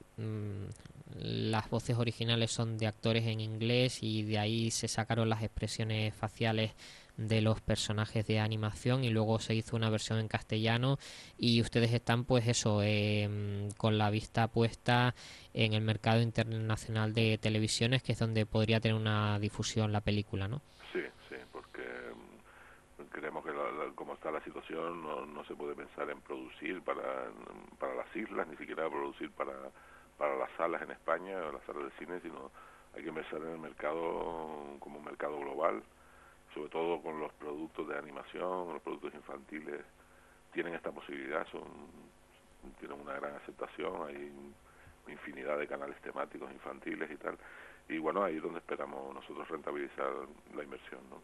las voces originales son de actores en inglés y de ahí se sacaron las expresiones faciales de los personajes de animación y luego se hizo una versión en castellano, y ustedes están pues eso, con la vista puesta en el mercado internacional de televisiones, que es donde podría tener una difusión la película, ¿no? Sí, porque creemos que como está la situación no se puede pensar en producir para las islas, ni siquiera producir para las salas en España o las salas de cine, sino hay que pensar en el mercado como un mercado global, sobre todo con los productos de animación, los productos infantiles tienen esta posibilidad, tienen una gran aceptación, hay infinidad de canales temáticos infantiles y tal, y bueno, ahí es donde esperamos nosotros rentabilizar la inversión, ¿no?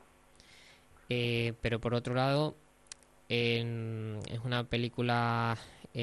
Pero por otro lado, es una película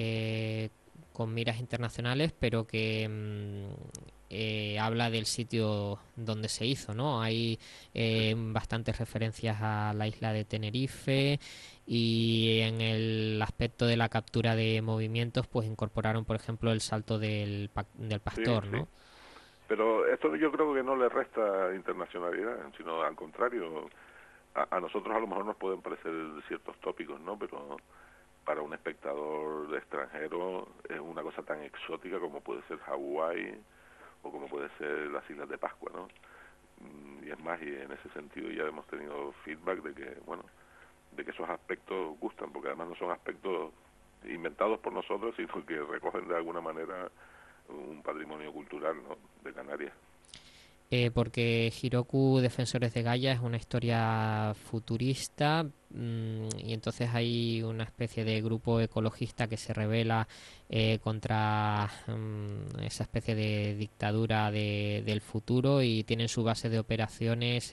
con miras internacionales, pero que habla del sitio donde se hizo, ¿no? Hay bastantes referencias a la isla de Tenerife, y en el aspecto de la captura de movimientos pues incorporaron, por ejemplo, el salto del pastor, sí, ¿no? Sí. Pero esto yo creo que no le resta internacionalidad, sino al contrario. A nosotros a lo mejor nos pueden parecer ciertos tópicos, ¿no? Pero para un espectador extranjero es una cosa tan exótica como puede ser Hawái o como puede ser las Islas de Pascua, ¿no? Y es más, y en ese sentido ya hemos tenido feedback de que esos aspectos gustan, porque además no son aspectos inventados por nosotros, sino que recogen de alguna manera un patrimonio cultural, ¿no?, de Canarias. Porque Hiroku Defensores de Gaia es una historia futurista, y entonces hay una especie de grupo ecologista que se rebela contra esa especie de dictadura del futuro, y tienen su base de operaciones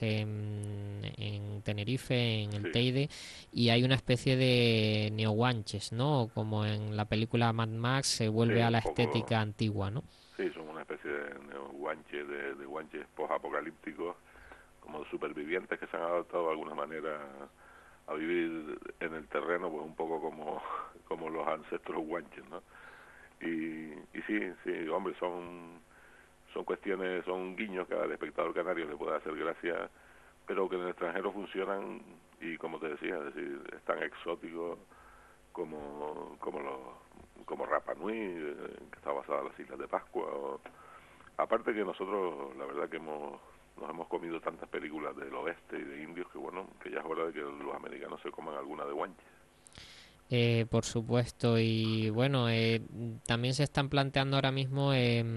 en Tenerife, en el Teide, y hay una especie de neoguanches, ¿no? Como en la película Mad Max se vuelve a la estética antigua, ¿no? Sí, son una especie de guanches, de guanches post-apocalípticos, como supervivientes que se han adaptado de alguna manera a vivir en el terreno, pues un poco como los ancestros guanches, ¿no? Y sí, hombre, son cuestiones, son guiños que al espectador canario le puede hacer gracia, pero que en el extranjero funcionan, y como te decía, es decir, es tan exótico como Rapa Nui, que está basada en las Islas de Pascua. Aparte que nosotros, la verdad que nos hemos comido tantas películas del oeste y de indios que ya es hora de que los americanos se coman alguna de guanches. Por supuesto, y bueno, también se están planteando ahora mismo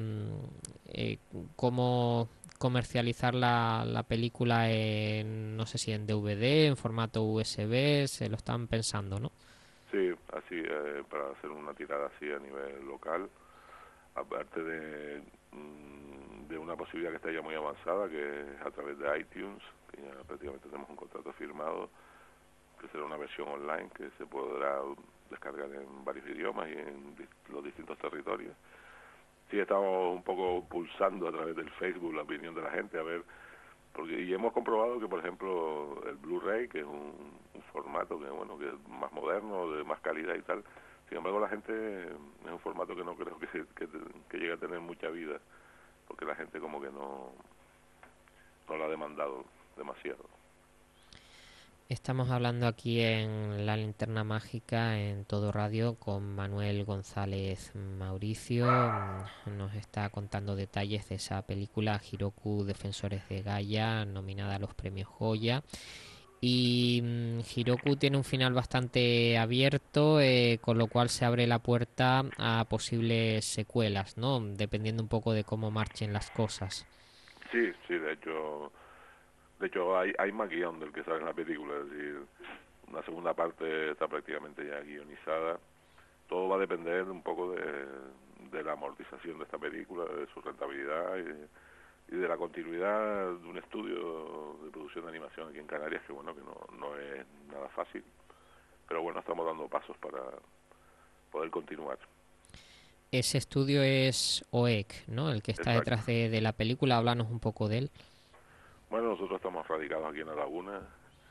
cómo comercializar la película no sé si en DVD, en formato USB, se lo están pensando, ¿no? Sí, así, para hacer una tirada así a nivel local, aparte de una posibilidad que está ya muy avanzada, que es a través de iTunes, que ya prácticamente tenemos un contrato firmado, que será una versión online que se podrá descargar en varios idiomas y en los distintos territorios. Sí, estamos un poco pulsando a través del Facebook la opinión de la gente, a ver, y hemos comprobado que, por ejemplo, el Blu-ray, que es un formato que es más moderno, de más calidad y tal, Sin embargo, la gente es un formato que no creo que llegue a tener mucha vida, porque la gente como que no lo ha demandado demasiado. Estamos hablando aquí en La Linterna Mágica, en Todo Radio, con Manuel González Mauricio. Nos está contando detalles de esa película Hiroku Defensores de Gaia, nominada a los premios Goya. Y Hiroku tiene un final bastante abierto, con lo cual se abre la puerta a posibles secuelas, ¿no? Dependiendo un poco de cómo marchen las cosas. Sí, de hecho hay más guión del que sale en la película, es decir, una segunda parte está prácticamente ya guionizada. Todo va a depender un poco de la amortización de esta película, de su rentabilidad y de la continuidad de un estudio de producción de animación aquí en Canarias, que bueno, que no es nada fácil, pero bueno, estamos dando pasos para poder continuar. Ese estudio es OEC, ¿no? El que está Exacto. detrás de la película. Háblanos un poco de él. Bueno, nosotros estamos radicados aquí en La Laguna.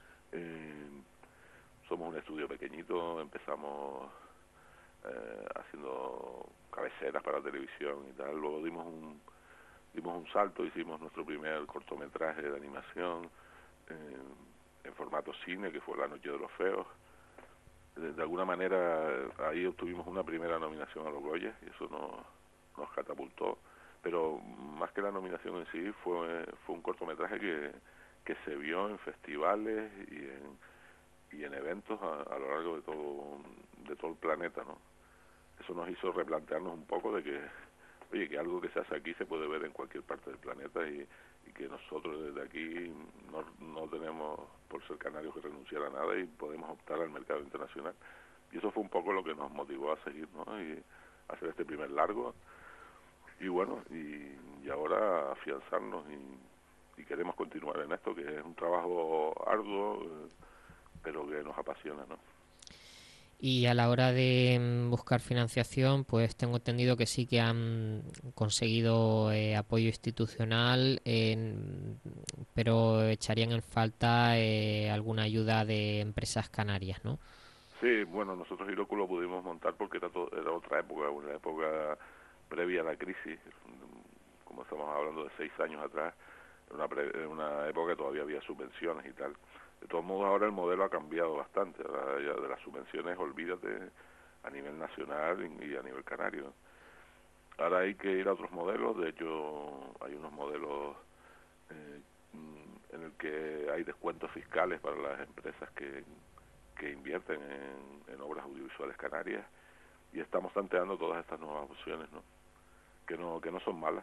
Somos un estudio pequeñito, empezamos haciendo cabeceras para televisión y tal, luego dimos un salto, hicimos nuestro primer cortometraje de animación en formato cine, que fue La Noche de los Feos. De alguna manera ahí obtuvimos una primera nominación a los Goya y eso nos catapultó, pero más que la nominación en sí fue un cortometraje que se vio en festivales y en eventos a lo largo de todo el planeta, ¿no? Eso nos hizo replantearnos un poco de que, oye, que algo que se hace aquí se puede ver en cualquier parte del planeta y que nosotros desde aquí no tenemos, por ser canarios, que renunciar a nada y podemos optar al mercado internacional. Y eso fue un poco lo que nos motivó a seguir, ¿no? Y hacer este primer largo. Y bueno, y ahora afianzarnos y queremos continuar en esto, que es un trabajo arduo, pero que nos apasiona, ¿no? Y a la hora de buscar financiación, pues tengo entendido que sí que han conseguido apoyo institucional, pero echarían en falta alguna ayuda de empresas canarias, ¿no? Sí, bueno, nosotros Hiroku lo pudimos montar porque era otra época, una época previa a la crisis, como estamos hablando de 6 años atrás, una época que todavía había subvenciones y tal. De todos modos, ahora el modelo ha cambiado bastante. Ahora ya de las subvenciones, olvídate, a nivel nacional y a nivel canario. Ahora hay que ir a otros modelos. De hecho, hay unos modelos en el que hay descuentos fiscales para las empresas que invierten en obras audiovisuales canarias, y estamos tanteando todas estas nuevas opciones, ¿no? Que no son malas,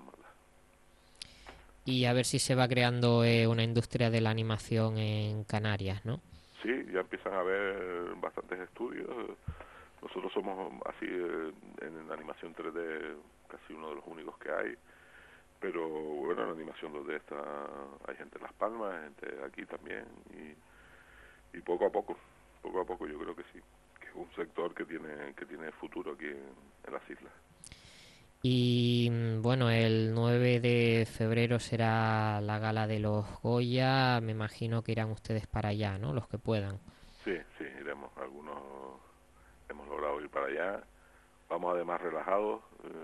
Y a ver si se va creando una industria de la animación en Canarias, ¿no? Sí, ya empiezan a haber bastantes estudios. Nosotros somos así en animación 3D casi uno de los únicos que hay, pero bueno, en animación 2D hay gente en Las Palmas, gente aquí también, y poco a poco yo creo que sí, que es un sector que tiene futuro aquí en las islas. Y bueno, el 9 de febrero será la gala de los Goya. Me imagino que irán ustedes para allá, ¿no? Los que puedan. Sí, iremos. Algunos hemos logrado ir para allá. Vamos además relajados.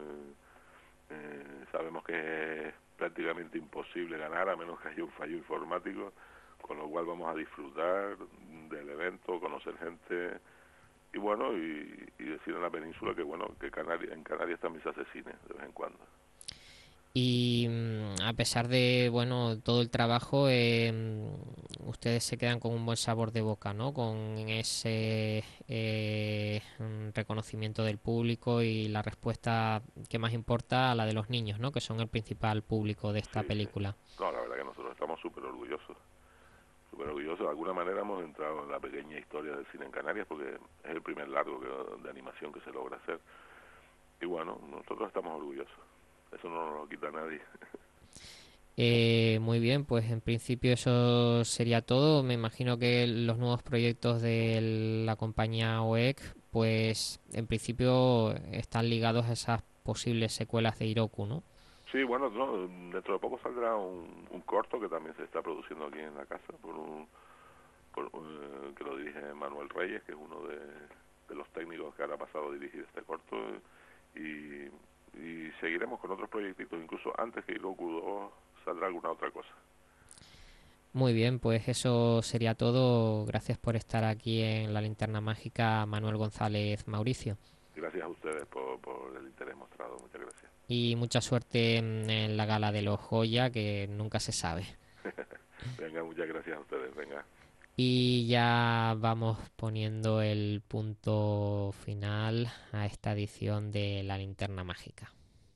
Sabemos que es prácticamente imposible ganar a menos que haya un fallo informático, con lo cual vamos a disfrutar del evento, conocer gente y bueno, y decir en la península que bueno, que en Canarias también se hace cine de vez en cuando. Y a pesar de bueno todo el trabajo, ustedes se quedan con un buen sabor de boca, ¿no? Con ese reconocimiento del público y la respuesta que más importa, a la de los niños, ¿no? Que son el principal público de esta película. Sí. No, la verdad que nosotros estamos súper orgullosos. De alguna manera hemos entrado en la pequeña historia del cine en Canarias porque es el primer largo de animación que se logra hacer. Y bueno, nosotros estamos orgullosos. Eso no nos lo quita nadie. Muy bien, pues en principio eso sería todo. Me imagino que los nuevos proyectos de la compañía OEC, pues en principio están ligados a esas posibles secuelas de Hiroku, ¿no? Sí, bueno, no, dentro de poco saldrá un corto que también se está produciendo aquí en la casa que lo dirige Manuel Reyes, que es uno los técnicos que ahora ha pasado a dirigir este corto, y seguiremos con otros proyectitos, incluso antes que Hiroku 2 saldrá alguna otra cosa. Muy bien, pues eso sería todo. Gracias por estar aquí en La Linterna Mágica, Manuel González Mauricio. Gracias a ustedes por el interés mostrado, muchas gracias. Y mucha suerte en la gala de los Goya, que nunca se sabe. Venga, muchas gracias a ustedes, venga. Y ya vamos poniendo el punto final a esta edición de La Linterna Mágica.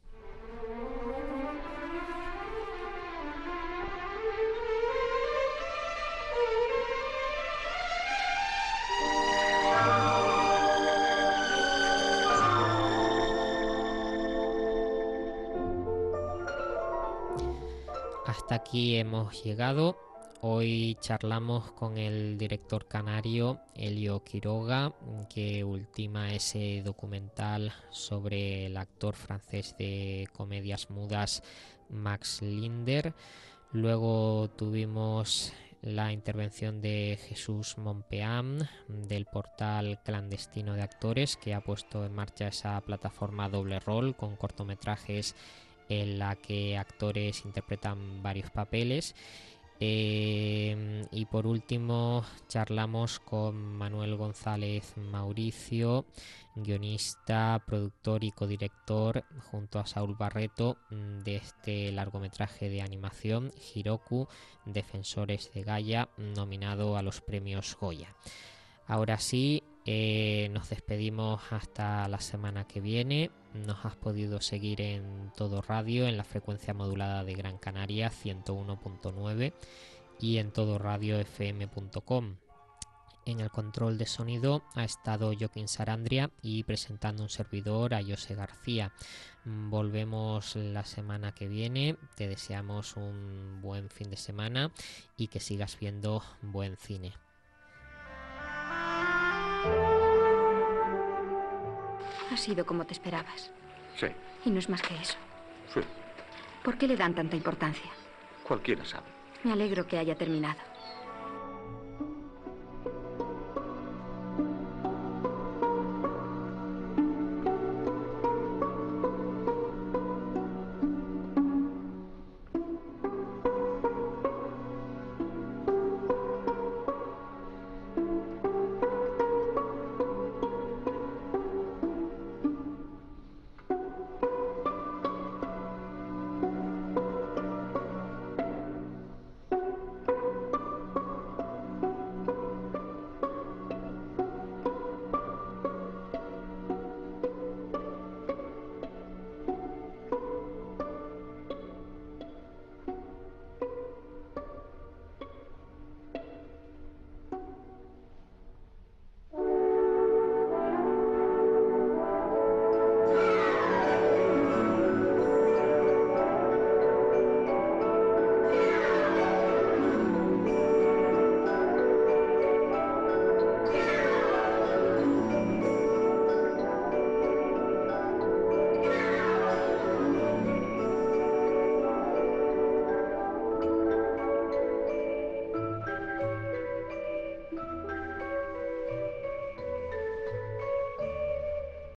Hasta aquí hemos llegado. Hoy charlamos con el director canario Elio Quiroga, que ultima ese documental sobre el actor francés de comedias mudas Max Linder. Luego tuvimos la intervención de Jesús Monpeán del portal clandestino de actores, que ha puesto en marcha esa plataforma Doble Rol con cortometrajes en la que actores interpretan varios papeles. Y por último charlamos con Manuel González Mauricio, guionista, productor y codirector, junto a Saúl Barreto, de este largometraje de animación Hiroku, Defensores de Gaia, nominado a los premios Goya. Ahora sí, nos despedimos hasta la semana que viene. Nos has podido seguir en Todo Radio, en la frecuencia modulada de Gran Canaria 101.9 y en todoradiofm.com. En el control de sonido ha estado Joaquín Sarandria y presentando un servidor, a José García. Volvemos la semana que viene. Te deseamos un buen fin de semana y que sigas viendo buen cine. Ha sido como te esperabas. Sí. Y no es más que eso. Sí. ¿Por qué le dan tanta importancia? Cualquiera sabe. Me alegro que haya terminado.